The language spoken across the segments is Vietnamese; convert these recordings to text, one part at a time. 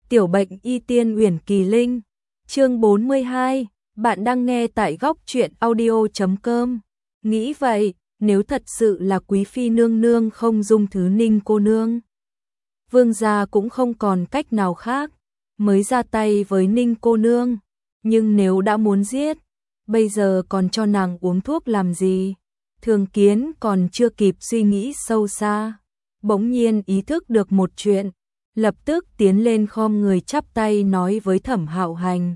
Tiểu bệnh y tiên Uyển Kỳ Linh, chương 42, bạn đang nghe tại góc truyện audio.com. Nghĩ vậy, nếu thật sự là quý phi nương nương không dung thứ Ninh cô nương, vương gia cũng không còn cách nào khác, mới ra tay với Ninh cô nương, nhưng nếu đã muốn giết, bây giờ còn cho nàng uống thuốc làm gì? Thường Kiến còn chưa kịp suy nghĩ sâu xa, bỗng nhiên ý thức được một chuyện, lập tức tiến lên khom người chắp tay nói với Thẩm Hạo Hành.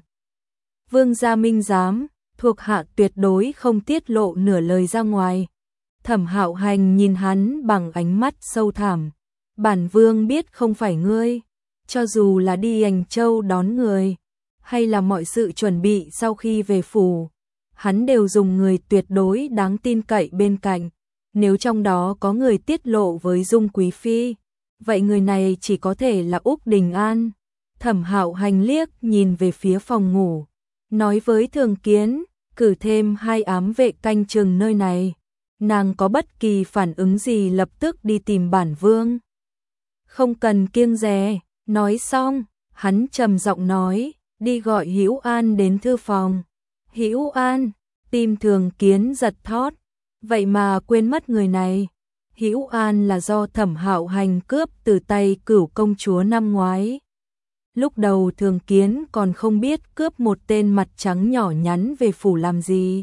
Vương gia minh giám, thuộc hạ tuyệt đối không tiết lộ nửa lời ra ngoài. Thẩm Hạo Hành nhìn hắn bằng ánh mắt sâu thẳm. Bản vương biết không phải ngươi, cho dù là đi Ảnh Châu đón người, hay là mọi sự chuẩn bị sau khi về phủ, hắn đều dùng người tuyệt đối đáng tin cậy bên cạnh. Nếu trong đó có người tiết lộ với Dung quý phi, vậy người này chỉ có thể là Úc Đình An. Thẩm Hạo Hành liếc nhìn về phía phòng ngủ, nói với Thường Kiến, cử thêm 2 ám vệ canh chừng nơi này. Nàng có bất kỳ phản ứng gì lập tức đi tìm bản vương. Không cần kiêng dè, nói xong, hắn trầm giọng nói, đi gọi Hữu An đến thư phòng. Hữu An, tim Thường Kiến giật thót, vậy mà quên mất người này. Hữu An là do Thẩm Hạo Hành cướp từ tay Cửu công chúa năm ngoái. Lúc đầu Thường Kiến còn không biết cướp một tên mặt trắng nhỏ nhắn về phủ làm gì.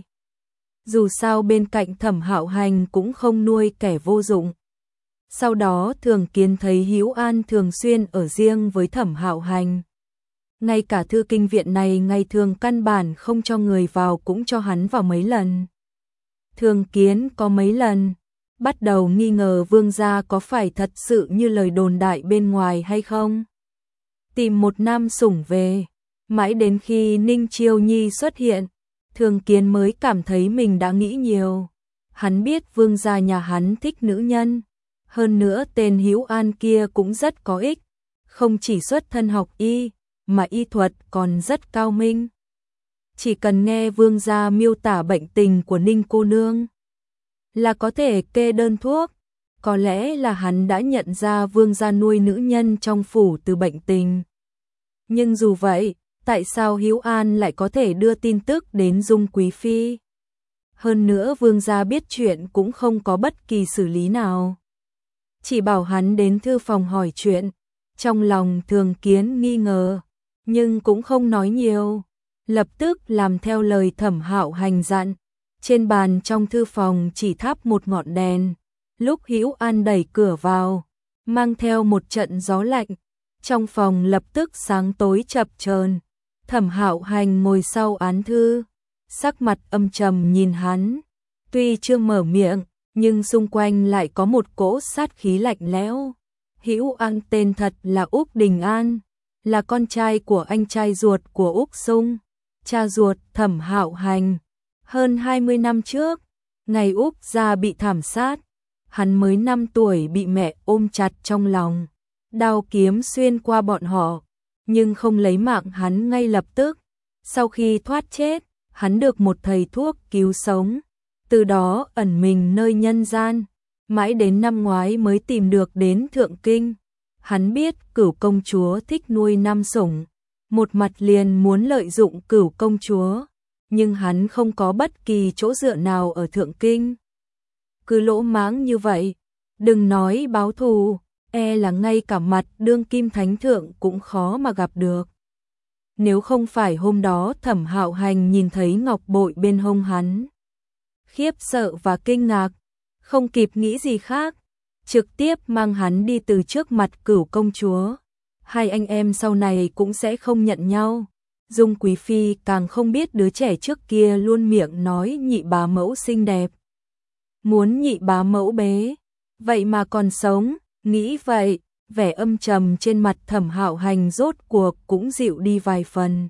Dù sao bên cạnh Thẩm Hạo Hành cũng không nuôi kẻ vô dụng. Sau đó Thường Kiến thấy Hữu An thường xuyên ở riêng với Thẩm Hạo Hành. Ngay cả thư kinh viện này ngày thường căn bản không cho người vào cũng cho hắn vào mấy lần. Thường Kiến có mấy lần bắt đầu nghi ngờ vương gia có phải thật sự như lời đồn đại bên ngoài hay không. Tìm một nam sủng về, mãi đến khi Ninh Chiêu Nhi xuất hiện, Thường Kiến mới cảm thấy mình đã nghĩ nhiều. Hắn biết vương gia nhà hắn thích nữ nhân, hơn nữa tên Hữu An kia cũng rất có ích, không chỉ xuất thân học y, mà y thuật còn rất cao minh. Chỉ cần nghe vương gia miêu tả bệnh tình của Ninh cô nương là có thể kê đơn thuốc. Có lẽ là hắn đã nhận ra vương gia nuôi nữ nhân trong phủ từ bệnh tình. Nhưng dù vậy, tại sao Hữu An lại có thể đưa tin tức đến Dung quý phi? Hơn nữa vương gia biết chuyện cũng không có bất kỳ xử lý nào, chỉ bảo hắn đến thư phòng hỏi chuyện. Trong lòng Thường Kiến nghi ngờ, nhưng cũng không nói nhiều, lập tức làm theo lời Thẩm Hạo Hành dặn. Trên bàn trong thư phòng chỉ thắp một ngọn đèn. Lúc Hữu An đẩy cửa vào, mang theo một trận gió lạnh, trong phòng lập tức sáng tối chập chờn. Thẩm Hạo Hành ngồi sau án thư, sắc mặt âm trầm nhìn hắn, tuy chưa mở miệng, nhưng xung quanh lại có một cỗ sát khí lạnh lẽo. Hữu An tên thật là Úc Đình An, là con trai của anh trai ruột của Úc Sung, cha ruột Thẩm Hạo Hành. Hơn 20 năm trước, ngày Úc gia bị thảm sát, hắn mới 5 tuổi bị mẹ ôm chặt trong lòng, đao kiếm xuyên qua bọn họ, nhưng không lấy mạng hắn ngay lập tức. Sau khi thoát chết, hắn được một thầy thuốc cứu sống, từ đó ẩn mình nơi nhân gian, mãi đến năm ngoái mới tìm được đến Thượng Kinh. Hắn biết Cửu công chúa thích nuôi nam sủng, một mặt liền muốn lợi dụng Cửu công chúa, nhưng hắn không có bất kỳ chỗ dựa nào ở Thượng Kinh. Cứ lỗ mãng như vậy, đừng nói báo thù, e là ngay cả mặt đương kim thánh thượng cũng khó mà gặp được. Nếu không phải hôm đó Thẩm Hạo Hành nhìn thấy ngọc bội bên hông hắn, khiếp sợ và kinh ngạc, không kịp nghĩ gì khác, trực tiếp mang hắn đi từ trước mặt Cửu công chúa. Hai anh em sau này cũng sẽ không nhận nhau. Dung quý phi càng không biết đứa trẻ trước kia luôn miệng nói nhị bá mẫu xinh đẹp, muốn nhị bá mẫu bế, vậy mà còn sống. Nghĩ vậy, vẻ âm trầm trên mặt Thẩm Hạo Hành rốt cuộc cũng dịu đi vài phần.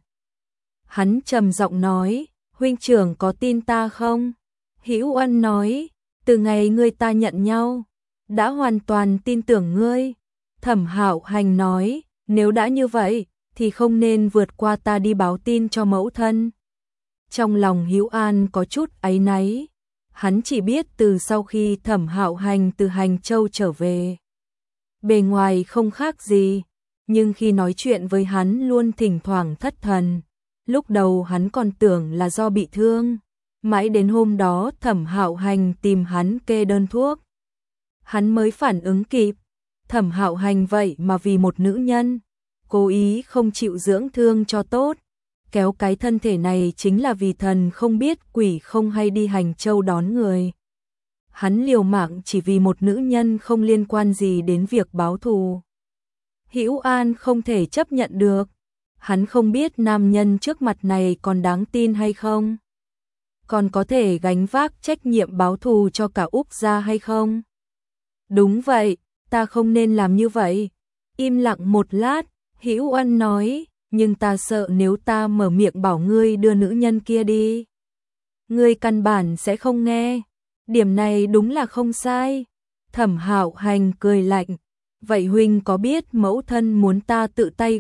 Hắn trầm giọng nói, huynh trưởng có tin ta không? Hữu An nói, từ ngày ngươi ta nhận nhau, đã hoàn toàn tin tưởng ngươi. Thẩm Hạo Hành nói, nếu đã như vậy, thì không nên vượt qua ta đi báo tin cho mẫu thân. Trong lòng Hữu An có chút áy náy, hắn chỉ biết từ sau khi Thẩm Hạo Hành từ Hành Châu trở về, bề ngoài không khác gì, nhưng khi nói chuyện với hắn luôn thỉnh thoảng thất thần. Lúc đầu hắn còn tưởng là do bị thương, mãi đến hôm đó Thẩm Hạo Hành tìm hắn kê đơn thuốc. Hắn mới phản ứng kịp, Thẩm Hạo Hành vậy mà vì một nữ nhân, cố ý không chịu dưỡng thương cho tốt, kéo cái thân thể này chính là vì thần không biết quỷ không hay đi hành châu đón người. Hắn liều mạng chỉ vì một nữ nhân không liên quan gì đến việc báo thù. Hữu An không thể chấp nhận được, hắn không biết nam nhân trước mặt này còn đáng tin hay không, còn có thể gánh vác trách nhiệm báo thù cho cả Úc gia hay không. Đúng vậy, ta không nên làm như vậy. Im lặng một lát, Hữu An nói, nhưng ta sợ nếu ta mở miệng bảo ngươi đưa nữ nhân kia đi, ngươi căn bản sẽ không nghe. Điểm này đúng là không sai. Thẩm Hạo Hành cười lạnh, vậy huynh có biết mẫu thân muốn ta tự tay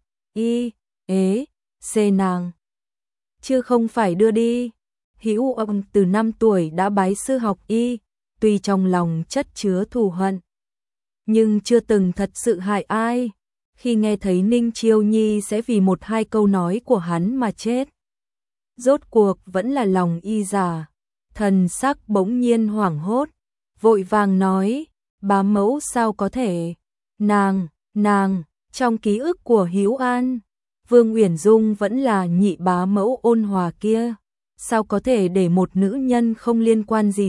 xê nàng, chứ không phải đưa đi. Hữu Âm từ 5 tuổi đã bái sư học y, tuy trong lòng chất chứa thù hận, nhưng chưa từng thật sự hại ai. Khi nghe thấy Ninh Chiêu Nhi sẽ vì một hai câu nói của hắn mà chết, rốt cuộc vẫn là lòng y giả, thần sắc bỗng nhiên hoảng hốt, vội vàng nói, bá mẫu sao có thể, nàng, trong ký ức của Hữu An, Vương Uyển Dung vẫn là nhị bá mẫu ôn hòa kia, sao có thể để một nữ nhân không liên quan gì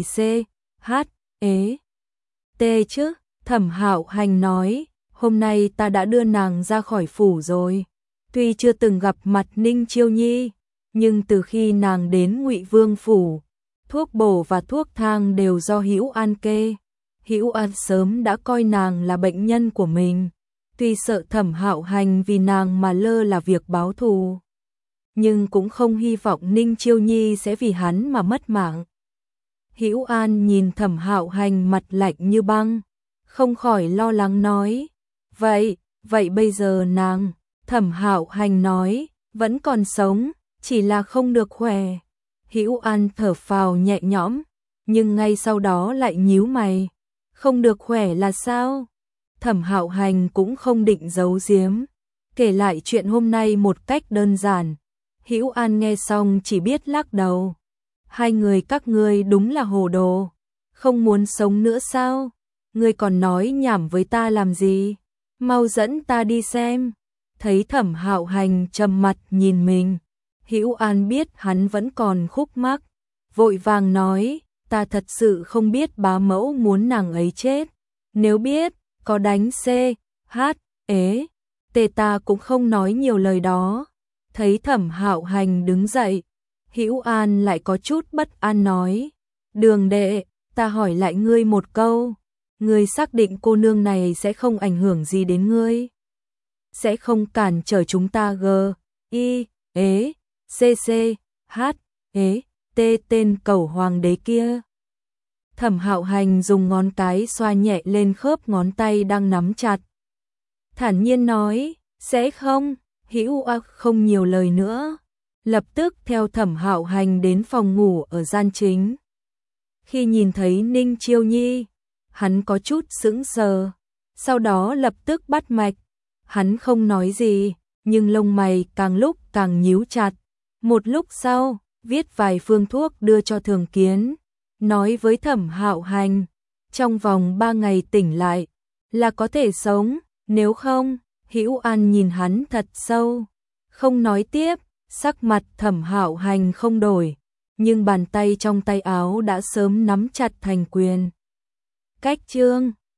chứ. Thẩm Hạo Hành nói, hôm nay ta đã đưa nàng ra khỏi phủ rồi, tuy chưa từng gặp mặt Ninh Chiêu Nhi, nhưng từ khi nàng đến Ngụy Vương phủ, thuốc bổ và thuốc thang đều do Hữu An kê. Hữu An sớm đã coi nàng là bệnh nhân của mình, tuy sợ Thẩm Hạo Hành vì nàng mà lơ là việc báo thù, nhưng cũng không hy vọng Ninh Chiêu Nhi sẽ vì hắn mà mất mạng. Hữu An nhìn Thẩm Hạo Hành mặt lạnh như băng, không khỏi lo lắng nói, vậy bây giờ nàng, Thẩm Hạo Hành nói, vẫn còn sống, chỉ là không được khỏe. Hữu An thở phào nhẹ nhõm, nhưng ngay sau đó lại nhíu mày, không được khỏe là sao? Thẩm Hạo Hành cũng không định giấu giếm, kể lại chuyện hôm nay một cách đơn giản. Hữu An nghe xong chỉ biết lắc đầu. Hai người các ngươi đúng là hồ đồ, không muốn sống nữa sao? Ngươi còn nói nhảm với ta làm gì? Mau dẫn ta đi xem. Thấy Thẩm Hạo Hành trầm mặt nhìn mình, Hữu An biết hắn vẫn còn khúc mắc, vội vàng nói, ta thật sự không biết bá mẫu muốn nàng ấy chết, nếu biết, có đánh ta cũng không nói nhiều lời đó. Thấy Thẩm Hạo Hành đứng dậy, Hữu An lại có chút bất an nói, Đường đệ, ta hỏi lại ngươi một câu, ngươi xác định cô nương này sẽ không ảnh hưởng gì đến ngươi, sẽ không cản trở chúng ta tên cẩu hoàng đế kia. Thẩm Hạo Hành dùng ngón cái xoa nhẹ lên khớp ngón tay đang nắm chặt, thản nhiên nói, sẽ không. Hữu An không nhiều lời nữa, lập tức theo Thẩm Hạo Hành đến phòng ngủ ở gian chính. Khi nhìn thấy Ninh Chiêu Nhi, hắn có chút sững sờ, sau đó lập tức bắt mạch. Hắn không nói gì, nhưng lông mày càng lúc càng nhíu chặt. Một lúc sau, viết vài phương thuốc đưa cho Thường Kiến, nói với Thẩm Hạo Hành, trong vòng 3 ngày tỉnh lại là có thể sống, nếu không. Hữu An nhìn hắn thật sâu, không nói tiếp. Sắc mặt Thẩm Hạo Hành không đổi, nhưng bàn tay trong tay áo đã sớm nắm chặt thành quyền. Cách chương